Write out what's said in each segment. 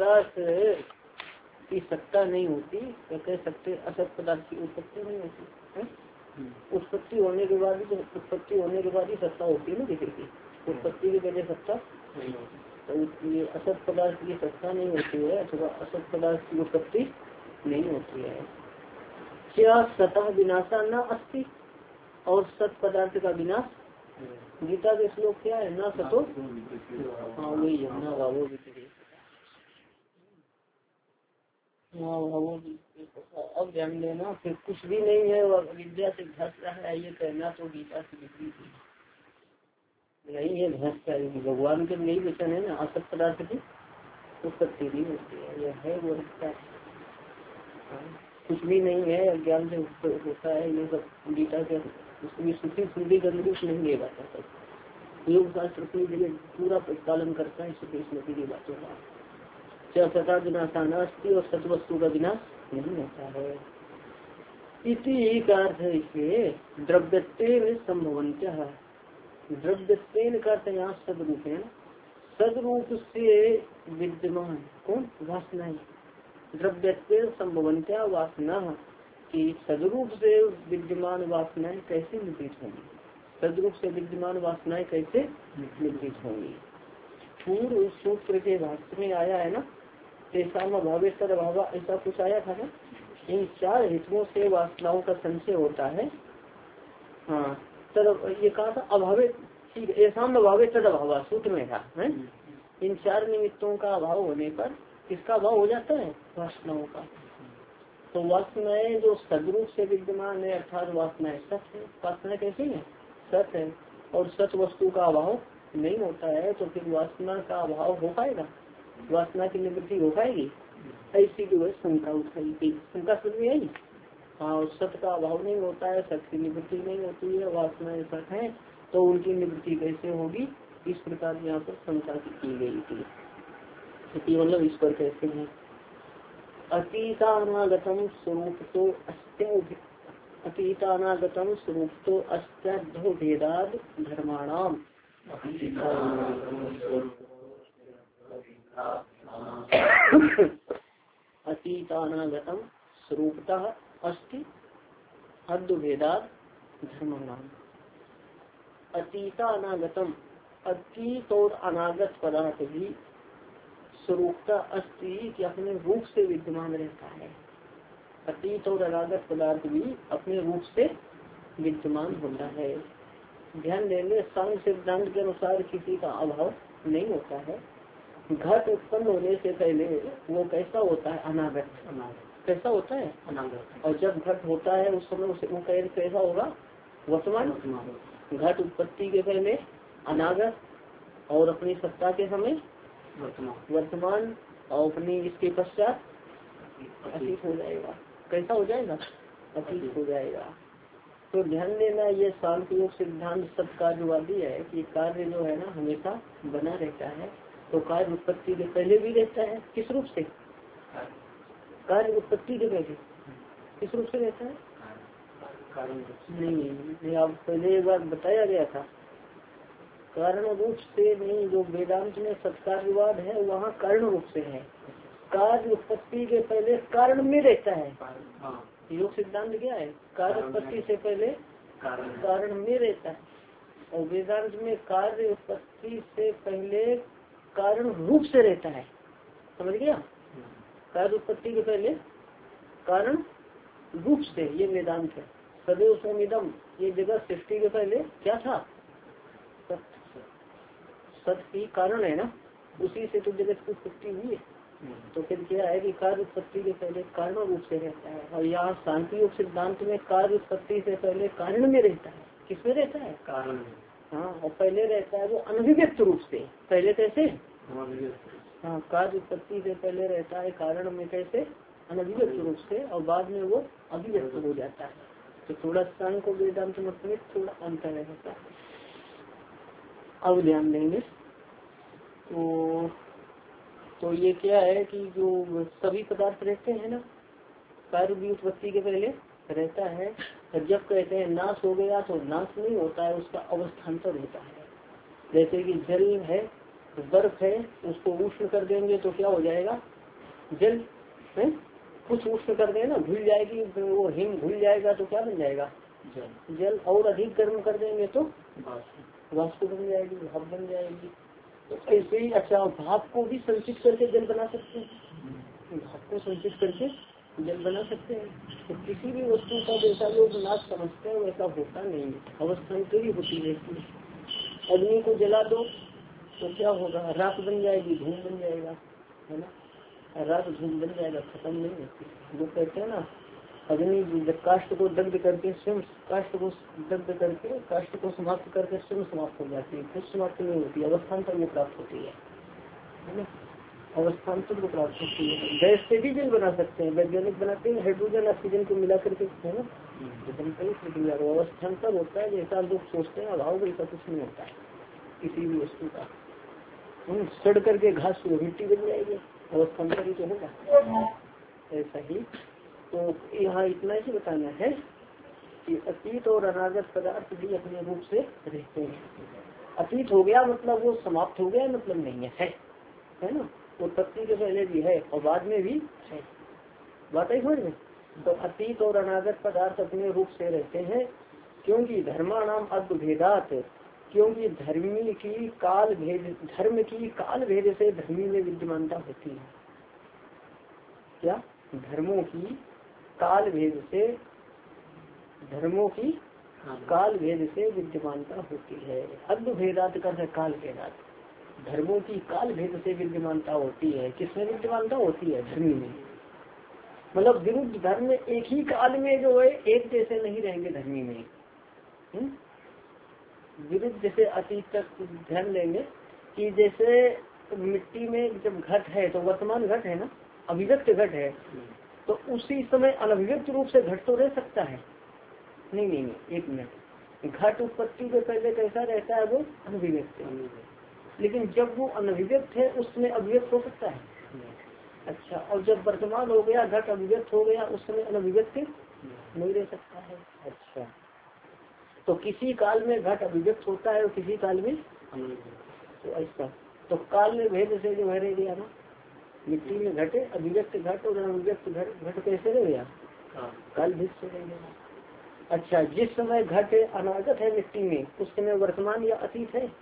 पदार्थ की सत्ता नहीं होती तो कह सकते असत पदार्थ की उत्पत्ति नहीं होती है। उत्पत्ति होने के बाद ही सत्ता होती है ना किसी की, उत्पत्ति के पहले सत्ता नहीं होती। तो ये असत पदार्थ की सत्ता नहीं होती है अथवा असत पदार्थ की उत्पत्ति नहीं होती है। क्या सतह विनाशा न अस्ति, और सत पदार्थ का विनाश, गीता के श्लोक क्या है, ना सतो, हाँ वही है ना भावो विपरीत। अब ध्यान देना, फिर कुछ भी नहीं है और विद्या से घस रहा है ये कहना तो गीता से विपरीत नहीं है। घस का भगवान के यही वचन है ना, असत पदार्थ की उत्पत्ति नहीं होती है, यह है वो रखता है। कुछ भी नहीं है, अज्ञान से होता है ये सब। गीता के उसकी शुद्धि करने की नहीं लेगा सब योग शास्त्र अपनी जगह पूरा पालन करता है श्रुति स्मृति की बातों का। क्या सता विनाशा न अस्ति, और सत वस्तु का विनाश नहीं होता है। इसी का अर्थ है इसलिए द्रव्यत्वेन संभवन्त्य, द्रव्यत्वेन का अर्थ यहाँ सदरूप है, सदरूप से विद्यमान कौन वासनाएं, द्रव्यत्वेन संभवन्त्या वासना की सदरूप से विद्यमान वासनाएं कैसे निवृत्त होंगी, सदरूप से विद्यमान वासनाएं कैसे निवृत्त होंगी। पूर्व सूत्र के भाष्य में आया है ना, तेसाम अभावे तद अभाव, ऐसा कुछ आया था ना। इन चार हेतुओं से वासनाओं का संशय होता है। हाँ तद ये कहा था अभावे, ठीक है, ऐसाम अभावे तद अभाव सूत्र में था है? इन चार निमित्तों का अभाव होने पर किसका अभाव हो जाता है, वासनाओं का। तो वासनाएं जो सदरूप से विद्यमान है अर्थात वासनाएं सत है, वासनाएं कैसी है, सत है, और सत वस्तु का अभाव नहीं होता है, तो फिर वासना का अभाव हो पाएगा, वासना की निवृत्ति हो पाएगी। ऐसी की वजह शंका उठाई गई, शंका समझ में आई। हाँ सत का अभाव नहीं होता है, सत की निवृत्ति नहीं होती है, वासनाएं सत है तो उनकी निवृत्ति कैसे होगी, इस प्रकार यहाँ पर शंका की गई थी। मतलब इस पर कहते हैं अतीतानागतम स्वरूप तो अतीतानागतम स्वरूप तो अस्त्यो भेदाद धर्माणाम, अतीतानागतम स्वरूपतः अस्ति अद्वैदाद धर्माणाम। अतीतानागतम, अतीत और अनागत पदार्थ भी स्वरूपता अस्ति कि अपने रूप से विद्यमान रहता है। अतीत और अनागत पदार्थ भी अपने रूप से विद्यमान होता है। ध्यान देंगे सांख्य सिद्धांत के अनुसार किसी का अभाव नहीं होता है। घट उत्पन्न होने से पहले वो कैसा होता है, अनागत, कैसा होता है अनागत, और जब घट होता है उस समय उसे वो कैसा होगा, वर्तमान। घट उत्पत्ति के पहले अनागत और अपनी सत्ता के समय वर्तमान, और अपनी इसके पश्चात अतीत हो जाएगा। कैसा हो जाएगा, अतीत हो जाएगा। तो ध्यान देना ये सांख्य योग सिद्धांत सब कार्यवादी है कि कार्य जो है ना हमेशा बना रहता है। तो कार्य उत्पत्ति के पहले भी रहता है, किस रूप से, कार्य उत्पत्ति के पहले किस रूप से रहता है, नहीं आप पहले एक बार बताया गया था, कारण रूप से नहीं। जो वेदांत में सत्कार्यवाद है वहाँ कारण रूप से है, कार्य उत्पत्ति के पहले कारण में रहता है। योग सिद्धांत क्या है, कार्य उत्पत्ति से पहले कारण में रहता है, और वेदांत में कार्य उत्पत्ति से पहले कारण रूप से रहता है। समझ गया, कार्य उत्पत्ति के पहले कारण रूप से, ये वेदांत है। सदैव सोमिदम, ये जगत सृष्टि के पहले क्या था, सत ही कारण है ना, उसी से तो जगत की उत्पत्ति हुई है। तो फिर क्या है कि कार्य उत्पत्ति के पहले कारण रूप से रहता है, और यहाँ सांख्य योग सिद्धांत में कार्य उत्पत्ति से पहले कारण में रहता है। किसमें रहता है, कारण में। हाँ, और पहले रहता है वो अनभिव्यक्त रूप से। पहले कैसे, हाँ, कार्य उत्पत्ति से पहले रहता है कारण में कैसे, अनभिव्यक्त रूप से, और बाद में वो अभिव्यक्त हो जाता है। तो थोड़ा सांख्य और वेदांत मत में थोड़ा अंतर रहता है। अब ध्यान देंगे तो ये क्या है कि जो सभी पदार्थ रहते हैं ना, कार्य भी उत्पत्ति के पहले रहता है। और जब कहते हैं नाश हो गया तो नाश नहीं होता है, उसका अवस्थान्तर होता है। जैसे कि जल है, बर्फ है, उसको उष्ण कर देंगे तो क्या हो जाएगा, जल है, कुछ उष्ण कर देना, घुल जाएगी वो हिम, घुल जाएगा तो क्या बन जाएगा जल। और अधिक गर्म कर देंगे तो वाष्प बन जाएगी, भाप बन जाएगी। तो ऐसे ही अच्छा भाप को भी संचित करके जल बना सकते हैं, भाप को संचित करके जल बना सकते हैं। तो किसी भी वस्तु का जैसा लोग नाश समझते हैं वैसा होता नहीं है, अवस्थान्तरी होती रहती है। अग्नि को जला दो तो क्या होगा, राख बन जाएगी, धूम बन जाएगा, है ना, राख धूम बन जाएगा, खत्म नहीं होती। वो कहते हैं ना अग्नि जब काष्ठ को दग्ध करके स्वयं, काष्ठ को दग्ध करके काष्ठ को समाप्त करके स्वयं समाप्त हो जाती है, खुद समाप्त नहीं होती, अवस्थान्तर में प्राप्त होती है ना, अवस्थान्तर को प्राप्त होती है। गैस से भी जल बना सकते हैं, वैज्ञानिक बनाते हैं हाइड्रोजन ऑक्सीजन को मिला करके, है ना, अवस्थान्तर होता है। जैसा लोग सोचते हैं अभाव वैसा कुछ नहीं होता है किसी भी वस्तु का। सड़ करके घास मिट्टी बन जाएगी, अवस्थान्तर ही तो होगा। ऐसा ही तो यहाँ इतना ही बताना है कि अतीत और अनागत पदार्थ भी अपने रूप से रहते हैं। अतीत हो गया मतलब वो समाप्त हो गया मतलब नहीं है ना, वो तत्व के पहले भी है और बाद में भी है, बात है समझ में। तो अतीत और अनागत पदार्थ अपने रूप से रहते हैं, क्योंकि धर्माणाम अद्भेदात, क्योंकि धर्म की काल भेद से धर्मी में विद्यमानता होती है। क्या धर्मों की काल भेद से, धर्मों की काल भेद से विद्यमानता होती है। अद्भेदात का काल भेदात, धर्मों की काल भेद से विद्यमानता होती है। किसमें विद्यमानता होती है, धर्मी में। मतलब विरुद्ध धर्म एक ही काल में जो है एक जैसे नहीं रहेंगे धर्मी में। विरुद्ध, जैसे अतीत तक ध्यान देंगे कि जैसे मिट्टी में जब घट है तो वर्तमान घट है ना, अभिव्यक्त घट है, तो उसी समय अनभिव्यक्त रूप से घट तो रह सकता है। नहीं, एक मिनट, घट उत्पत्ति के पहले कैसा रहता है, वो अनभिव्यक्त। लेकिन जब वो अनभिव्यक्त है उसमें अभिव्यक्त हो सकता है। अच्छा, और जब वर्तमान हो गया घट अभिव्यक्त हो गया उस समय अनभिव्यक्त नहीं रह सकता है। अच्छा, तो किसी काल में घट अभिव्यक्त होता है और किसी काल में तो ऐसा, तो काल में भेद से जो रह गया ना, मिट्टी में घटे अभिव्यक्त घट और अनभिव्यक्त घट कैसे रह गया, काल भेद से रह गया। अच्छा, जिस समय घट अनागत है मिट्टी में उस समय वर्तमान या अतीत है,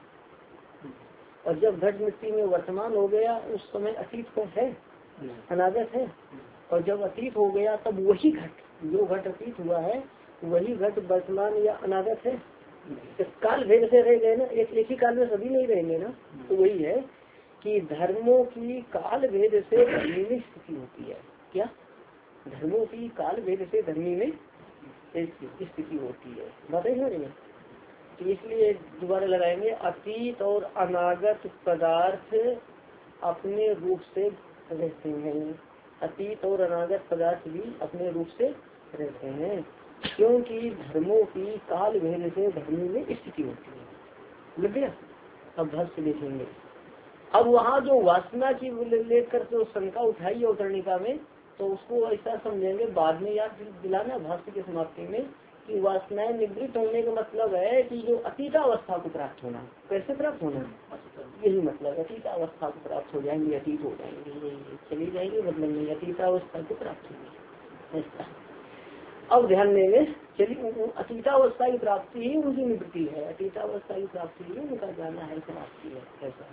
और जब घट मिट्टी में वर्तमान हो गया उस समय अतीत को है, अनागत है। और जब अतीत हो गया तब वही घट, जो घट अतीत हुआ है वही घट वर्तमान या अनागत है। काल भेद से रह गए ना, एक ही काल में सभी नहीं रहेंगे ना। तो वही है कि धर्मों की काल भेद से धर्मी में स्थिति होती है। क्या धर्मों की काल भेद से धर्मी में स्थिति होती है, बातें समझ में। तो इसलिए दोबारा लगाएंगे, अतीत और अनागत पदार्थ अपने रूप से रहते हैं। अतीत और अनागत पदार्थ भी अपने रूप से रहते हैं, क्योंकि धर्मों की काल भेद से धर्मी में स्थिति होती है। लग गया। अब भाष्य देखेंगे। अब वहाँ जो वासना की लेकर जो शंका उठाई है कर्णिका में, तो उसको ऐसा समझेंगे, बाद में याद दिलाना भाष्य की समाप्ति में, कि वासनाएं निवृत्त होने का मतलब है कि जो अतीतावस्था को प्राप्त होना। कैसे प्राप्त होना, यही मतलब अतीतावस्था को प्राप्त हो जाएंगे, अतीत हो जाएंगे, चली जाएंगे, मतलब नहीं, अतीतावस्था को प्राप्त होंगे ऐसा। अब ध्यान देंगे, चलिए अतीतावस्था की प्राप्ति ही उनकी निवृत्ति है, अतीतावस्था की प्राप्ति ही उनका जाना है, समाप्ति है ऐसा।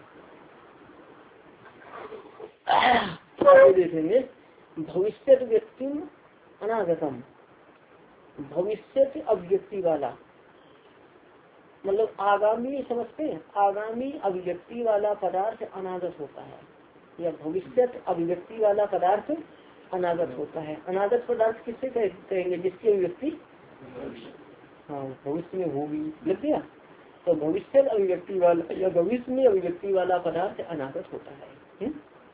देखेंगे भविष्य व्यक्ति अनागतम, भविष्य अभिव्यक्ति वाला मतलब आगामी, समझते हैं, आगामी अभिव्यक्ति वाला पदार्थ अनागत होता है, या भविष्य अभिव्यक्ति वाला पदार्थ अनागत होता है। अनागत पदार्थ किससे कहेंगे, जिसकी अभिव्यक्ति हाँ भविष्य में होगी, लग गया। तो भविष्य अभिव्यक्ति वाला या भविष्य में अभिव्यक्ति वाला पदार्थ अनागत होता है।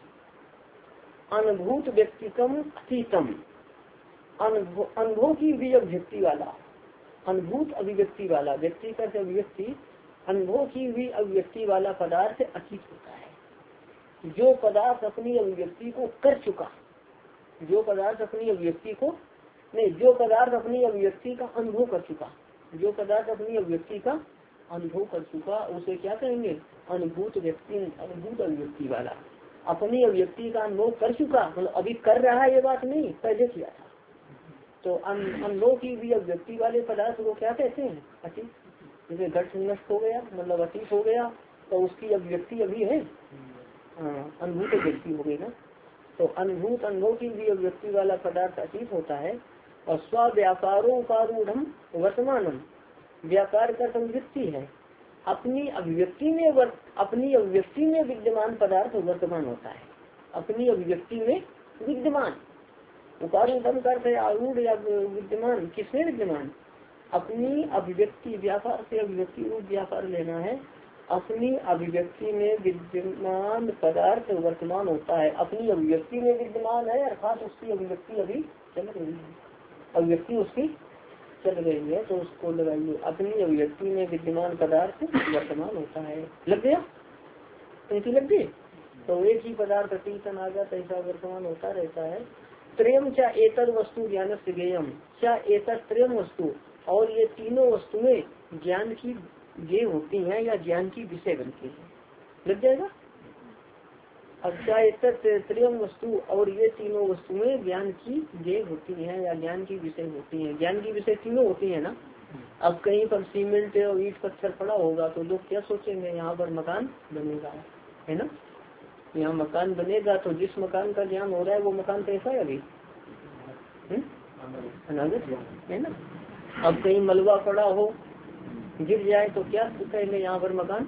अनुभूत व्यक्तिकम अतीतम, अनुभव की भी अभिव्यक्ति वाला, अनुभूत अभिव्यक्ति वाला, व्यक्ति का अभिव्यक्ति, अनुभव की भी अभिव्यक्ति वाला पदार्थ अतीत होता है। जो पदार्थ अपनी अभिव्यक्ति को कर चुका, जो पदार्थ अपनी अभिव्यक्ति को नहीं, जो पदार्थ अपनी अभिव्यक्ति का अनुभव कर चुका, जो पदार्थ अपनी अभिव्यक्ति का अनुभव कर चुका उसे क्या कहेंगे, अनुभूत व्यक्ति, अनुभूत अभिव्यक्ति वाला। अपनी अभिव्यक्ति का अनुभव कर चुका, मतलब अभी कर रहा है ये बात नहीं, पहले किया था। तो अनुभव की भी अभिव्यक्ति वाले पदार्थ को क्या कहते हैं? अतीत। जैसे घट नष्ट हो गया मतलब अतीत हो गया, तो उसकी अभिव्यक्ति अभी है, अनुभूत व्यक्ति हो गई ना। तो अनुभूत अनुभव की भी अभिव्यक्ति वाला पदार्थ अतीत होता है। और स्व व्यापारो उपारूढ़ वर्तमानम, व्यापार का संवृत्ति है, अपनी अभिव्यक्ति में विद्यमान पदार्थ वर्तमान होता है, अपनी अभिव्यक्ति में विद्यमान। उपारूढ़ करते है आरूढ़ या विद्यमान, किसमें विद्यमान? अपनी अभिव्यक्ति, व्यापार से अभिव्यक्ति रूप व्यापार लेना है, अपनी अभिव्यक्ति में विद्यमान पदार्थ वर्तमान होता है। अपनी अभिव्यक्ति में विद्यमान है अर्थात उसकी अभिव्यक्ति अभी चल रही है, अभिव्यक्ति उसकी चल रही है, तो उसको लगाइए अपनी अभिव्यक्ति में विद्यमान पदार्थ वर्तमान होता है। लग गया? ऐसी लग गई। तो एक ही पदार्थ अतीत अनागत ऐसा वर्तमान होता रहता है। त्रयम चा एतर वस्तु ज्ञान से ज्ञेयम चा एतर त्रयम वस्तु, और ये तीनों वस्तुएं ज्ञान की ज्ञेय होती हैं या ज्ञान की विषय बनती है। लग जाएगा? अब चा एतर त्रयम वस्तु, और ये तीनों वस्तुएं ज्ञान की ज्ञेय होती हैं या ज्ञान की विषय होती हैं। ज्ञान की विषय तीनों होती है ना। अब कहीं पर सीमेंट और ईट पत्थर पड़ा होगा तो लोग क्या सोचेंगे? यहाँ पर मकान बनेगा, है ना। यहाँ मकान बनेगा, तो जिस मकान का ज्ञान हो रहा है वो मकान कैसा है अभी? अनागत है ना। अब कहीं मलबा पड़ा हो, गिर जाए तो क्या कहेंगे? यहाँ पर मकान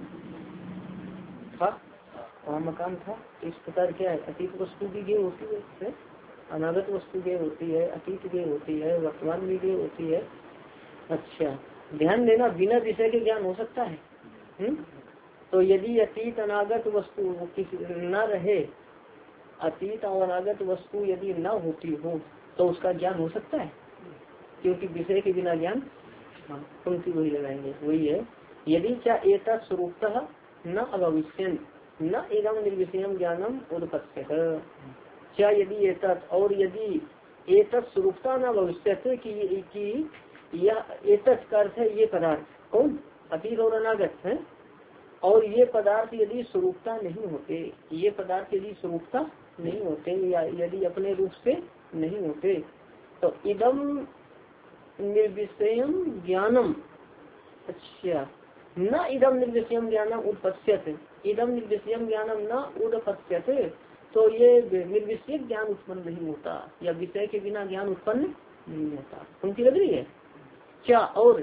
था, वहाँ मकान था। इस प्रकार क्या है? अतीत वस्तु भी ज्ञेय होती है, अनागत वस्तु ज्ञेय होती है, अतीत ज्ञेय होती है, वर्तमान भी ज्ञेय होती है। अच्छा, ध्यान देना, बिना विषय के ज्ञान हो सकता है। तो यदि अतीत अनागत वस्तु न रहे, अतीत और अनागत वस्तु यदि न होती हो तो उसका ज्ञान हो सकता है, क्योंकि विषय के बिना ज्ञान, पंक्ति वही लगाएंगे, वही है। यदि क्या एतत् स्वरूपतः न अभविष्यन् न एवं निर्विषयम ज्ञानम उत्पत्स्यत, क्या यदि एतत्, और यदि एतत् स्वरूपता न भविष्यत कि यह एतत् का अर्थ है ये पदार्थ, कौन? अतीत और अनागत है। और ये पदार्थ यदि स्वरूपता नहीं होते, ये पदार्थ यदि स्वरूपता नहीं होते या यदि अपने रूप से नहीं होते, तो इदम निर्विषयम ज्ञानम, अच्छा, न इदम निर्विषयम ज्ञानम उत्पत्स्यते, इदम निर्विषयम ज्ञानम न उत्पत्स्यते, तो ये निर्विषय ज्ञान उत्पन्न नहीं होता या विषय के बिना ज्ञान उत्पन्न नहीं होता। उनकी लग रही है क्या?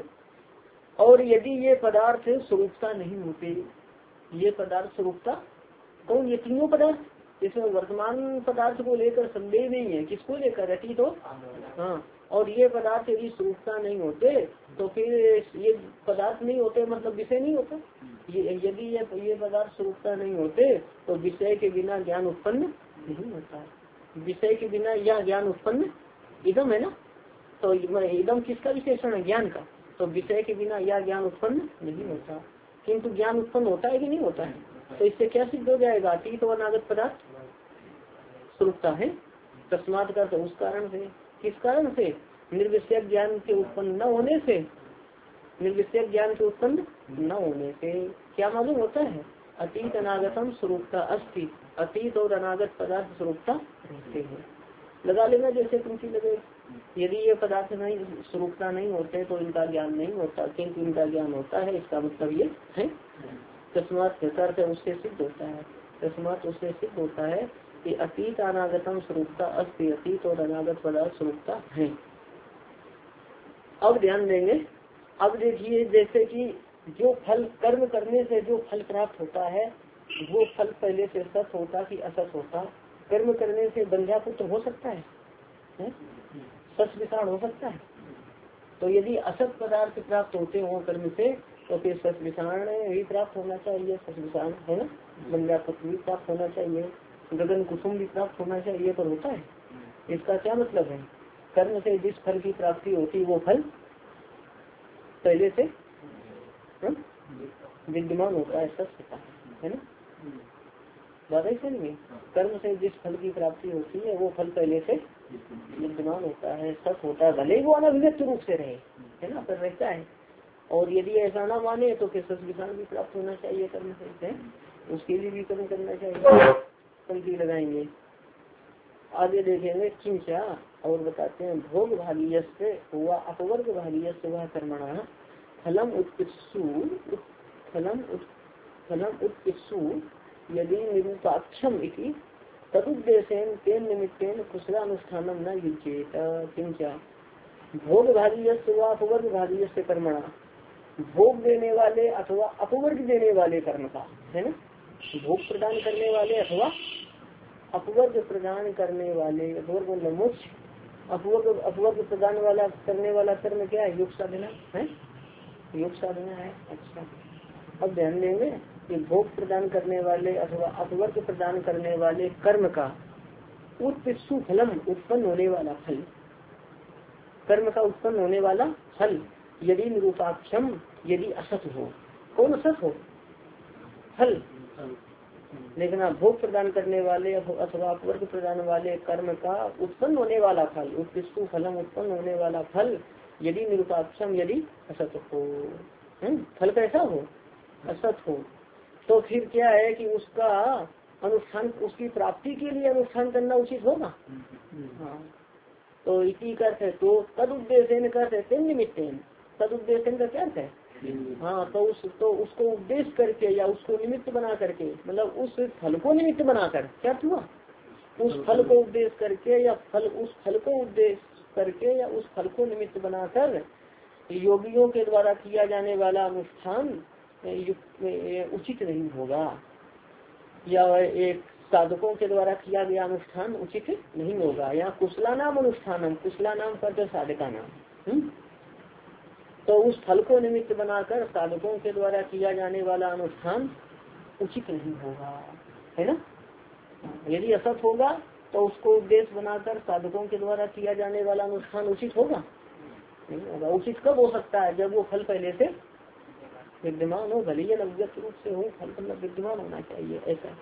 और यदि ये पदार्थ स्वरूपता नहीं होते, ये पदार्थ स्वरूपता कौन? ये तीनों पदार्थ, इसमें वर्तमान पदार्थ को लेकर संदेह नहीं है, किसको लेकर? अतीत हो, हाँ। और ये पदार्थ यदि स्वरूपता नहीं होते तो फिर ये पदार्थ नहीं होते, मतलब विषय नहीं होता। यदि ये पदार्थ स्वरूपता नहीं होते तो विषय के बिना ज्ञान उत्पन्न नहीं होता। विषय के बिना यह ज्ञान उत्पन्न इदम है ना। तो इदम किसका विशेषण है? ज्ञान का। तो विषय के बिना यह ज्ञान उत्पन्न नहीं होता, किंतु ज्ञान उत्पन्न होता है कि नहीं होता है? तो इससे क्या सिद्ध हो जाएगा? अतीत और अनागत पदार्थ स्वरूपता है, तस्मात् का, तो उस कारण से। किस कारण से? निर्विषय ज्ञान के उत्पन्न न होने से, निर्विषय ज्ञान के उत्पन्न न होने से क्या मालूम होता है? अतीत अनागतम स्वरूपता अस्ति, अतीत और अनागत पदार्थ स्वरूपता रहते हैं। लगा लेना जैसे तुमकी लगे। यदि ये पदार्थ नहीं स्वरूपता नहीं होते तो इनका ज्ञान नहीं होता, किंतु इनका ज्ञान होता है, इसका मतलब ये है। तस्मात् उससे सिद्ध होता है, तस्मात् उससे सिद्ध होता है कि अतीत अनागतम स्वरूपता अस्ति, अतीत और अनागत पदार्थ स्वरूपता है। अब ध्यान देंगे, अब देखिए जैसे कि जो फल कर्म करने से जो फल प्राप्त होता है वो फल पहले से सत होता कि असत होता? कर्म करने से बंध्या पुत्र हो सकता है, सत विषाण हो सकता है। तो यदि असत पदार्थ प्राप्त होते हो कर्म से तो फिर सत विषाण भी प्राप्त होना चाहिए, सत विषाण है ना, बंध्या पुत्र भी प्राप्त होना चाहिए, गगन कुसुम भी प्राप्त होना चाहिए, पर होता है। इसका क्या मतलब है? कर्म से जिस फल की प्राप्ति होती वो फल पहले से विद्यमान होता है, सत्य है ना। बात है समझिए, कर्म से जिस फल की प्राप्ति होती है वो फल पहले से विद्यमान होता है, सत होता है, भले वो अनभिव्यक्त रूप से रहे, है ना, पर रहता है। और यदि ऐसा ना माने तो फिर सत विषाण भी प्राप्त होना चाहिए कर्म से, उसके लिए भी कर्म करना चाहिए। पंक्ति लगाएंगे। आगे देखेंगे किंचा और बताते हैं भोग भागीयस्य हुआ अपवर्ग भागीयस्य हुआ कर्मणा फलम उत्पित्सु यदि निरूपाक्षम इति तदुद्देशेन तेन निमित्तेन कुशलानुष्ठानम न युज्येत। किंचा भोग भागीयस्य हुआ अपवर्ग भागीयस्य कर्मणा, भोग देने वाले अथवा अपवर्ग देने वाले कर्म का है ना, भोग प्रदान करने वाले अथवा अपवर्ग प्रदान करने वाले, अपवर्ग मतलब मोक्ष, अपवर्ग प्रदान वाला करने वाला कर्म क्या है? योग साधना है, योग साधना है। अच्छा, अब ध्यान देंगे कि भोग प्रदान करने वाले अथवा अपवर्ग प्रदान करने वाले कर्म का उत्पित्सु फलम उत्पन्न होने वाला फल, कर्म का उत्पन्न होने वाला फल यदि निरूपाक्षम यदि असत हो। कौन असत हो? फल। देखना, भोग प्रदान करने वाले अथवा अपवर्ग प्रदान वाले कर्म का उत्पन्न होने वाला फल, उत्पिष्टु फलम उत्पन्न होने वाला फल यदि निरूपाक्षम यदि असत हो। फल कैसा हो? असत हो। तो फिर क्या है कि उसका अनुष्ठान, उसकी प्राप्ति के लिए अनुष्ठान करना उचित होगा। हाँ, तो इसी का है तो तद उद्देश्य करते निमित्तेन, तद उद्देश्य का क्या है? हाँ, तो उसको उद्देश्य करके या उसको निमित्त बना करके, मतलब उस फल को निमित्त बनाकर, क्या हुआ? उस फल को उद्देश्य करके या उस फल को उद्देश्य करके या उस फल को निमित्त बनाकर योगियों के द्वारा किया जाने वाला अनुष्ठान उचित नहीं होगा, या एक साधकों के द्वारा किया गया अनुष्ठान उचित नहीं होगा। यहाँ कुशला नाम अनुष्ठानम, कुशला नाम करते साधका नाम। तो उस फल को निमित्त बनाकर साधकों के द्वारा किया जाने वाला अनुष्ठान उचित नहीं होगा, है ना। यदि असत होगा तो उसको उद्देश्य बनाकर साधकों के द्वारा किया जाने वाला अनुष्ठान उचित होगा? नहीं होगा। उचित कब हो सकता है? जब वो फल पहले से विद्यमान हो, भले ही अव्यक्त रूप से हो, फल मतलब विद्यमान होना चाहिए। ऐसा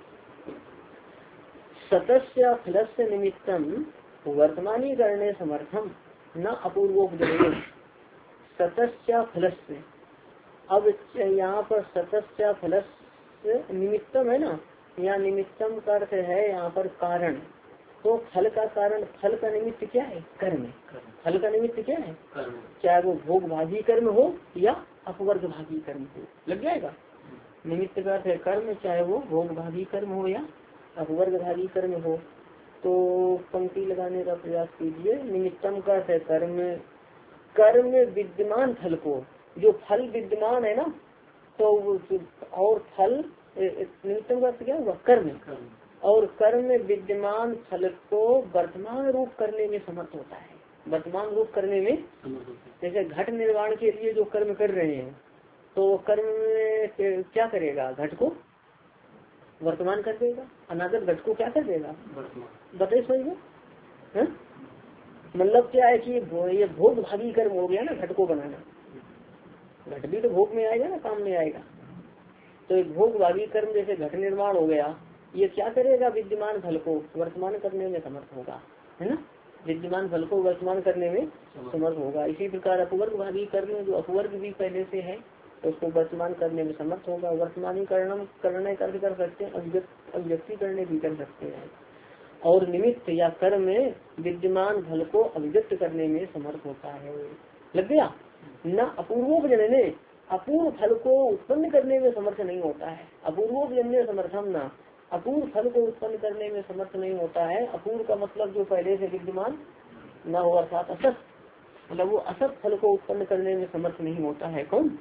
सतस्य फलस्य निमित्तम वर्तमानी करने समर्थम न अपूर्वोपदेश। सतस्य फलस्य, अब यहाँ पर सतस्य फलस्य निमित्तम है ना, यहाँ निमित्तम का अर्थ है यहाँ पर कारण। तो फल का कारण, फल का निमित्त क्या है? कर्म। फल का निमित्त क्या है? चाहे वो भोग भागी कर्म हो या अपवर्ग भागी कर्म हो, लग जाएगा। निमित्त का अर्थ है कर्म, चाहे वो भोग भागी कर्म हो या अपवर्ग भागी कर्म हो। तो पंक्ति लगाने का प्रयास कीजिए। निमित्तम का अर्थ है कर्म, कर्म में विद्यमान फल को, जो फल विद्यमान है ना, तो और फल निमित्तम का अर्थ क्या हुआ? कर्म। और कर्म में विद्यमान फल को वर्तमान रूप करने में समर्थ होता है। वर्तमान रूप करने में, जैसे घट निर्माण के लिए जो कर्म कर रहे हैं, तो कर्म में क्या करेगा? घट को वर्तमान कर देगा, अनागत घट को क्या कर देगा? बताइए समझ। मतलब क्या है कि ये भोग भागी कर्म हो गया ना, घट को बनाना। घट भी तो भोग में आएगा ना, काम में आएगा। तो एक भोग भागी कर्म जैसे घट निर्माण हो गया, ये क्या करेगा? विद्यमान फल को वर्तमान करने में समर्थ होगा, है ना। विद्यमान फल को वर्तमान करने में समर्थ होगा। इसी प्रकार अपवर्ग भागी कर्म, जो अपवर्ग भी पहले से है, तो उसको वर्तमान करने में समर्थ होगा। वर्तमानीकरण करने कर सकते हैं, अभिव्यक्ति करने भी कर सकते हैं। और निमित्त या कर्म में विद्यमान फल को अभिव्यक्त करने में समर्थ होता है। लग गया न अपूर्वोपजनने, अपूर्व फल को उत्पन्न करने में समर्थ नहीं होता है। अपूर्वोपजन्य समर्थम न, अपूर्व फल को उत्पन्न करने में समर्थ नहीं होता है। अपूर्व का मतलब जो पहले से विद्यमान न हो, अर्थात असत, मतलब वो असत फल को उत्पन्न करने में समर्थ नहीं होता है। कौन?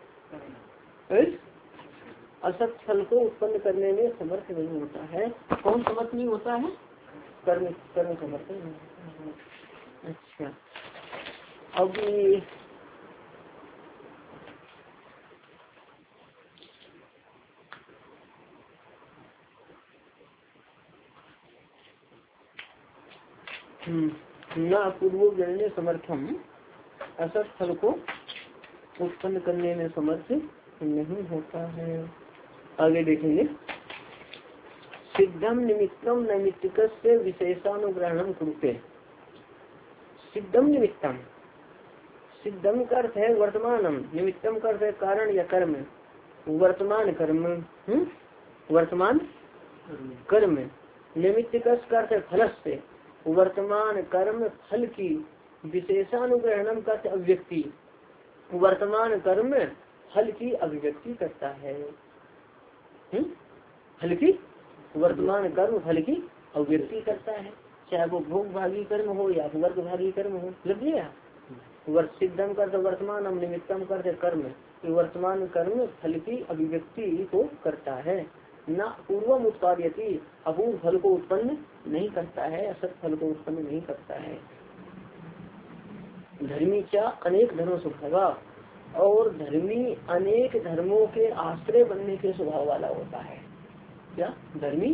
असत फल को उत्पन्न करने में समर्थ नहीं होता है। कौन समर्थ नहीं होता है? कर्म, कर्म समर्थ नहीं होता है। अच्छा, अब न अपूर्व जनने समर्थम, असत फल को उत्पन्न करने में समर्थ नहीं होता है। आगे देखेंगे। सिद्धम निमित्तम नैमित्तिक से विशेषानुग्रहणम कुरुते। सिद्धम निमित्तम, सिद्धम का अर्थ है वर्तमानम, निमित्तम का अर्थ है कारण या कर्म। वर्तमान कर्म, वर्तमान कर्म निमित्त कस करते फल से वर्तमान कर्म फल की विशेषानुग्रहणम का अभिव्यक्ति, वर्तमान कर्म फल की अभिव्यक्ति करता है। फल की वर्तमान कर्म फल की अभिव्यक्ति करता है, चाहे वो भोग भागी कर्म हो या वर्ग भागी कर्म हो। लग गया। सिद्धम करते वर्तमान, निमित्तम करते कर्म, वर्तमान कर्म फल की अभिव्यक्ति को करता है। न पूर्वम उत्पादयति, अपूर्व फल को उत्पन्न नहीं करता है, असत फल को उत्पन्न नहीं करता है। धर्मी क्या अनेक धर्म स्वभाव, और धर्मी अनेक धर्मों के आश्रय बनने के स्वभाव वाला होता है। क्या धर्मी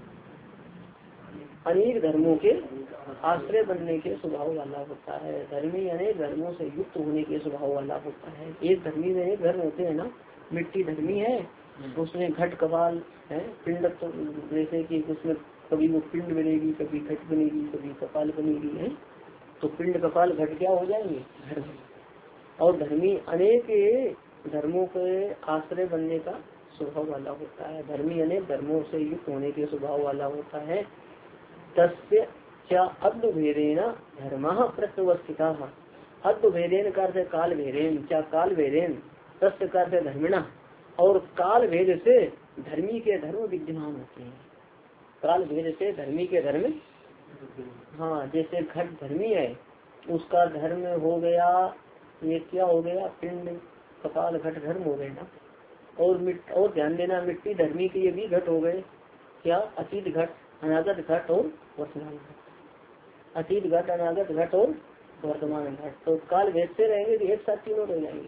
अनेक धर्मों के आश्रय बनने के स्वभाव वाला होता है। धर्मी अनेक धर्मों से युक्त होने के स्वभाव वाला होता है। एक धर्मी में अनेक धर्म होते हैं ना। मिट्टी धर्मी है, उसमें घट कपाल है, पिंड, तो जैसे कि उसमें कभी वो पिंड बनेगी, कभी घट बनेगी, कभी कपाल बनेगी है। तो पिंड कपाल घट क्या हो जाएंगे, धर्म। और धर्मी अनेक धर्मों के आश्रय बनने का स्वभाव वाला होता है। धर्मी अनेक धर्मों से युक्त होने के स्वभाव वाला होता है। तस्य च अद्भेदेन धर्मः प्रत्यवस्थिता, अद्भेदेन का अर्थ काल भेदेन, क्या काल भेदेन, तस्य का अर्थ धर्मिणा, और काल भेद से धर्मी के धर्म विद्यमान होते हैं। काल भेद से धर्मी के धर्म, हाँ जैसे घट धर्मी है, उसका धर्म हो गया, ये क्या हो गया, पिंड कपाल घट धर्म हो गए ना। और ध्यान देना, मिट्टी धर्मी के ये भी घट हो गए, क्या अतीत घट, अनागत घट और वर्तमान घट। अतीत घट, अनागत घट और वर्तमान घट। तो काल भेद से रहेंगे कि एक साथ तीनों रह जाएंगे,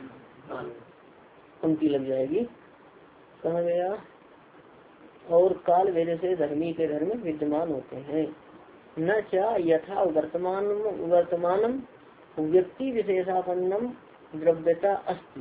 पंक्ति लग जाएगी। कहा गया, और काल भेद से धर्मी के धर्म विद्यमान होते हैं। न चा यथा वर्तमानम व्यक्ति विशेषापन्नम द्रव्यता अस्ति,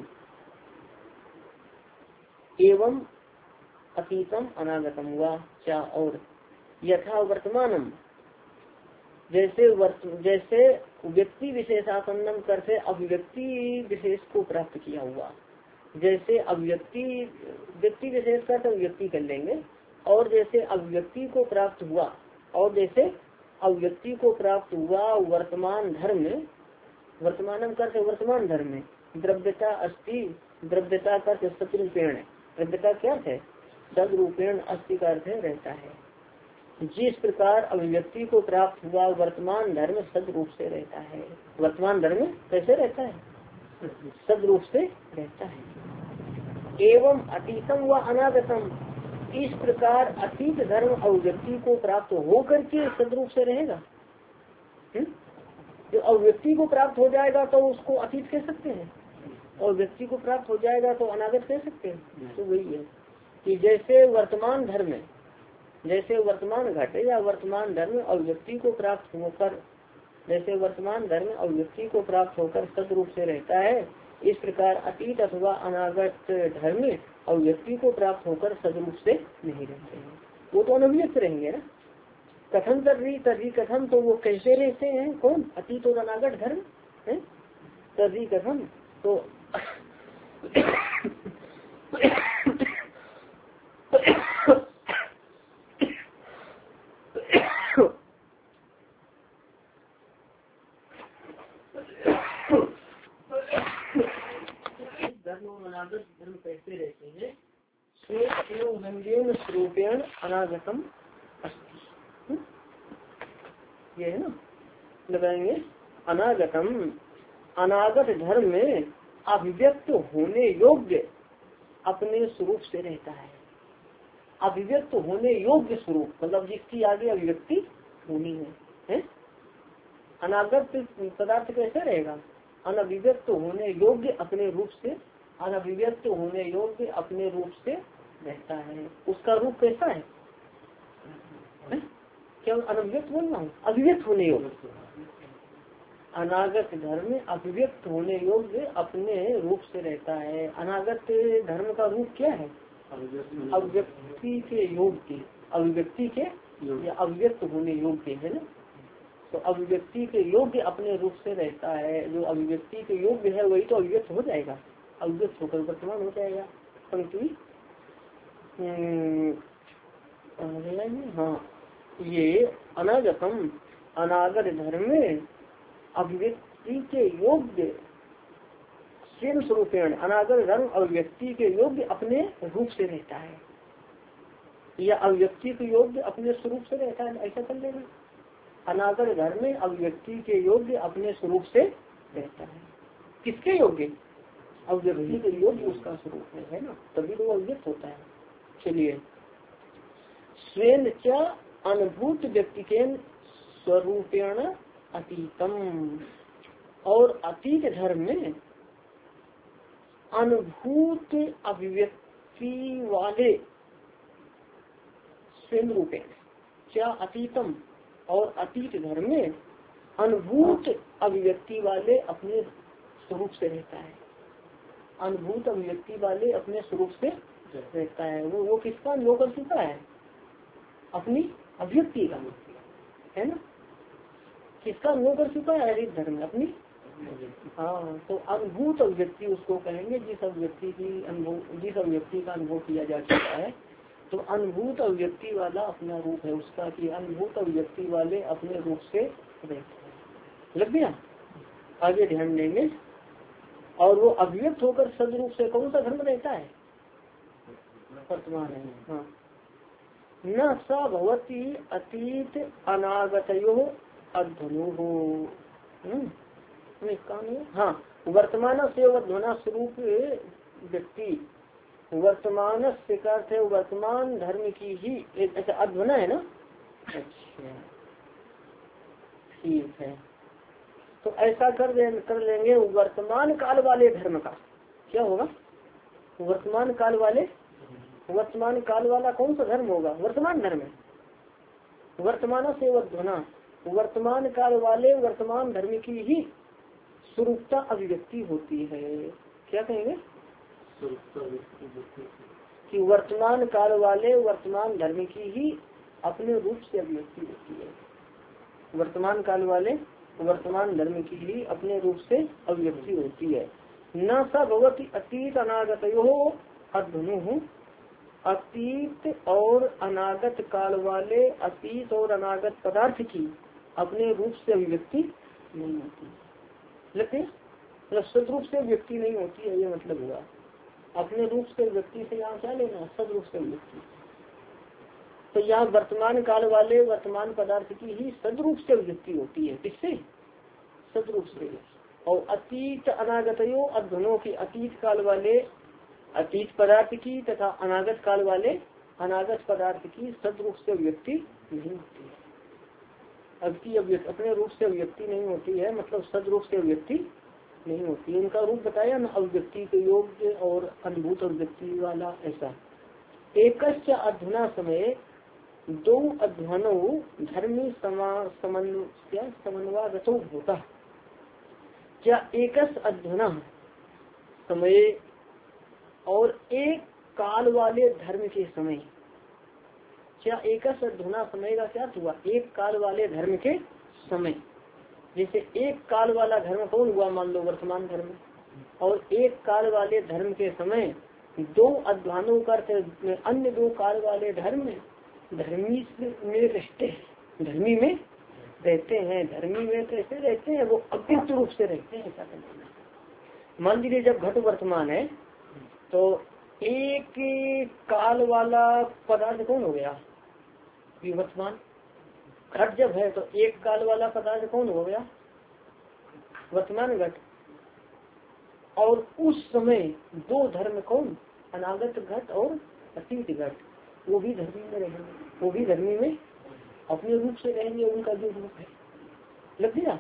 एवं अतीतम अनागतम हुआ। क्या और यथा वर्तमानम, जैसे व्यक्ति विशेषापन्नम करते अभिव्यक्ति विशेष को प्राप्त किया हुआ। जैसे अभिव्यक्ति, व्यक्ति विशेष का तो अभिव्यक्ति कर लेंगे, और जैसे अभिव्यक्ति को प्राप्त हुआ, और जैसे अभिव्यक्ति को प्राप्त हुआ वर्तमान धर्म, वर्तमानम करते वर्तमान धर्म में द्रव्यता अस्ति, द्रव्यता का सतरूपेण, द्रव्यता क्या है, सदरूपेण, अस्ति का अर्थ रहता है। जिस प्रकार अभिव्यक्ति को प्राप्त हुआ वर्तमान धर्म सद रूप से रहता है। वर्तमान धर्म कैसे रहता है, सद रूप से रहता है। एवं अतीतम व अनागतम, इस प्रकार अतीत धर्म अभिव्यक्ति को प्राप्त होकर के सद रूप से रहेगा। जो अभिव्यक्ति को प्राप्त हो जाएगा तो उसको अतीत कह सकते हैं, और व्यक्ति को प्राप्त हो जाएगा तो अनागत कह सकते हैं। तो वही है कि जैसे वर्तमान धर्म, जैसे वर्तमान घट या वर्तमान धर्म अभिव्यक्ति को प्राप्त होकर, जैसे वर्तमान धर्म अभिव्यक्ति को प्राप्त होकर सद रूप से रहता है, इस प्रकार अतीत अथवा अनागत धर्म अभिव्यक्ति को प्राप्त होकर सद रूप से नहीं रहते हैं, वो तो अनभिव्यक्त रहेंगे ना। कथन तर्री कथन, तो वो कैसे रहते हैं, कौन, अतीत और अनागत धर्म है। तर्री कथन तो धर्म और अनागत धर्म कैसे रहते हैं। स्वरूपेण अनागतम अस्ति, ये है ना, लगाएंगे। अनागतम, अनागत धर्म में अभिव्यक्त होने योग्य अपने स्वरूप से रहता है। अभिव्यक्त होने योग्य स्वरूप, मतलब जिसकी आगे अभिव्यक्ति होनी है? अनागत पदार्थ कैसे रहेगा, अनभिव्यक्त होने योग्य अपने रूप से, अनभिव्यक्त होने योग्य अपने रूप से रहता है। उसका रूप कैसा है, क्या अनभिव्यक्त बोल रहा हूँ, अभिव्यक्त होने योग्य। अनागत धर्म अभिव्यक्त होने योग्य अपने रूप से रहता है। अनागत धर्म का रूप क्या है, अभिव्यक्ति के योग्य, अभिव्यक्ति के या अभिव्यक्त होने योग्य है ना। तो अभिव्यक्ति के योग्य अपने रूप से रहता है। जो अभिव्यक्ति के योग्य है वही तो अभिव्यक्त हो जाएगा, अभिव्यक्त होकर वर्तमान हो जाएगा। पंक्ति हाँ, ये अनागतम अनागत धर्म में अभिव्यक्ति के योग्य स्वयं स्वरूपेण अनागत धर्म अभिव्यक्ति के योग्य अपने रूप से रहता है, या अभिव्यक्ति के योग्य अपने स्वरूप से रहता है, ऐसा कर लेना। अनागत धर्म में अभिव्यक्ति के योग्य अपने स्वरूप से रहता है। किसके योग्य? अभिव्यक्ति के योग्य उसका स्वरूप है ना, तभी तो अभिव्यक्त होता है। चलिए, स्वयं च अनुभूत व्यक्ति के स्वरूपेण अतीतम, और अतीत धर्म में अनुभूत अभिव्यक्ति वाले स्वयं रूपेण क्या अतीतम, और अतीत धर्म में अनुभूत अभिव्यक्ति वाले अपने स्वरूप से रहता है। अनुभूत अभिव्यक्ति वाले अपने स्वरूप से रहता है। वो किसका अनुभव कर चुका है? अपनी अभिव्यक्ति का, है ना। किसका अनुभव कर चुका है? अतीत धर्म अपनी। हाँ, तो अनुभूत अभिव्यक्ति उसको कहेंगे जिस अभिव्यक्ति का अनुभव किया जा चुका है। तो अनुभूत अभिव्यक्ति वाला अपना रूप है उसका, कि अनुभूत अभिव्यक्ति वाले अपने रूप से रहते हैं। लग गया? आगे ध्यान देंगे। और वो अभिव्यक्त होकर सदरूप से कौन सा धर्म रहता है? वर्तमान है। हाँ, न सा भवती अतीत अनागतयो अध्वनु हो। हाँ, वर्तमान से अध्वना स्वरूप व्यक्ति, वर्तमान से अर्थ है वर्तमान धर्म की ही एक ऐसा अध्वना है ना। अच्छा, ठीक है। तो ऐसा कर लेंगे। वर्तमान काल वाले धर्म का क्या होगा? वर्तमान काल वाला कौन सा धर्म होगा? वर्तमान धर्म है। वर्तमान से अध्वना, वर्तमान काल वाले वर्तमान धर्म की ही स्वरूपता अभिव्यक्ति होती है। क्या कहेंगे? कि वर्तमान काल वाले वर्तमान धर्म की ही अपने रूप से अभिव्यक्ति होती है। वर्तमान काल वाले वर्तमान धर्म की ही अपने रूप से अभिव्यक्ति होती है। न सा भगवती अतीत अनागतयो अध्वनु, अतीत और अनागत काल वाले अतीत और अनागत पदार्थ की अपने रूप से अभिव्यक्ति नहीं होती। लगते मतलब सदरूप से व्यक्ति नहीं होती है, ये मतलब हुआ। अपने रूप से व्यक्ति से यहाँ क्या लेना? सदरूप से व्यक्ति। तो यहाँ वर्तमान काल वाले वर्तमान पदार्थ की ही सदरूप से व्यक्ति होती है। किससे? सदरूप से। और अतीत अनागतयो अध्वनों की अतीत काल वाले अतीत पदार्थ की तथा अनागत काल वाले अनागत पदार्थ की सदरूप से व्यक्ति नहीं होती है। अपने रूप से अभिव्यक्ति नहीं होती है, मतलब सदरूप से अभिव्यक्ति नहीं होती है। उनका रूप बताया ना, अभिव्यक्ति के योग्य और अनुभूत अभिव्यक्ति वाला। ऐसा एकस्य अध्वना समय दो अध्वनो धर्मी समन्वयगतो होता। क्या एकस अध्वना समय और एक काल वाले धर्म के समय, क्या एकस अध्वना समय का क्या हुआ? एक काल वाले धर्म के समय। जैसे एक काल वाला धर्म कौन हुआ? मान लो वर्तमान धर्म। और एक काल वाले धर्म के समय दो अध्वानों का अन्य दो काल वाले धर्म धर्मी में रहते हैं। धर्मी में रहते हैं। धर्मी में कैसे रहते हैं? वो अव्यक्त रूप से रहते हैं। ऐसा करना। मान लीजिए जब घट वर्तमान है तो एक काल वाला पदार्थ कौन हो गया? वर्तमान। घट जब है तो एक काल वाला पदार्थ कौन हो गया? वर्तमान घट। और उस समय दो धर्म कौन? अनागत घट और अतीत घट। वो भी धर्मी में रहेंगे, वो भी धर्मी में अपने रूप से रहेंगे। उनका जो रूप है। लग गया?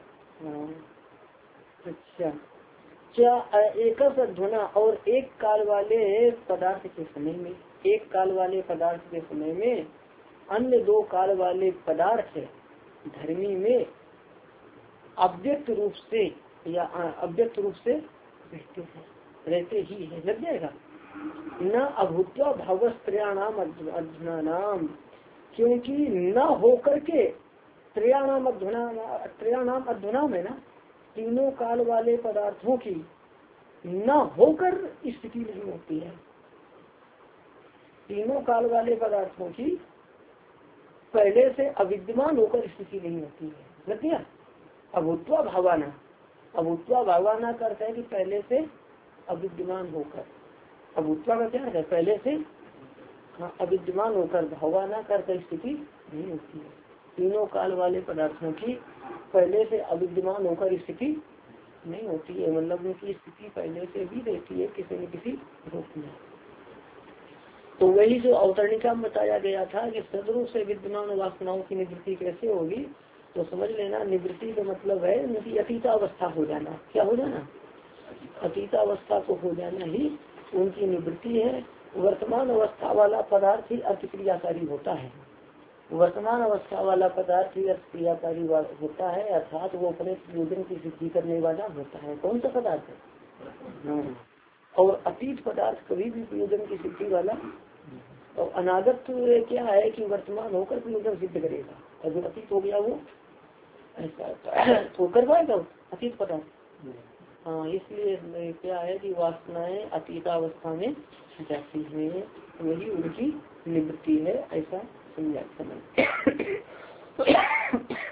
अच्छा, क्या एकस अध्वना और एक काल वाले पदार्थ के समय में, एक काल वाले पदार्थ के समय में अन्य दो काल वाले पदार्थ धर्मी में अव्यक्त रूप से या अव्यक्त रूप से रहते ही है। लग जाएगा? न अभूत्वा भावस्त्रियाणाम अध्वनानाम, क्योंकि न होकर के त्रयाणाम अध्वनाम है ना, तीनों काल वाले पदार्थों की न होकर स्थिति नहीं होती है। तीनों काल वाले पदार्थों की पहले से अविद्यमान होकर स्थिति नहीं होती है। लग गया? अभूत्वा भावाना, अभूत्वा भावाना का अर्थ है कि पहले से अविद्यमान होकर। अभूत्वा का क्या है? पहले से अविद्यमान होकर, भावाना कर स्थिति नहीं होती है। तीनों काल वाले पदार्थों की पहले से अविद्यमान होकर स्थिति नहीं होती है, मतलब उनकी स्थिति पहले से भी रहती है किसी न किसी रूप में। तो वही जो अवतरणिका में बताया गया था कि सदरूप से विद्यमान वासनाओं की निवृत्ति कैसे होगी, तो समझ लेना निवृत्ति का मतलब है उनकी अतीतावस्था हो जाना। क्या हो जाना? अतीतावस्था को हो जाना ही उनकी निवृत्ति है। वर्तमान अवस्था वाला पदार्थ ही अतिक्रियाकारी होता है। वर्तमान अवस्था वाला पदार्थ ही अतिक्रियाकारी होता है, अर्थात वो अपने प्रयोजन की सिद्धि करने वाला होता है। कौन सा पदार्थ है? और अतीत पदार्थ कभी भी प्रयोजन की सिद्धि वाला, और अनागत क्या है कि वर्तमान होकर प्रयोजन सिद्ध करेगा, और जो अतीत हो गया वो ऐसा तो कर पाएगा अतीत पदार्थ। हाँ, इसलिए क्या है कि वासनाएं अतीतावस्था में जाती है, वही उनकी निवृत्ति है, ऐसा समझ।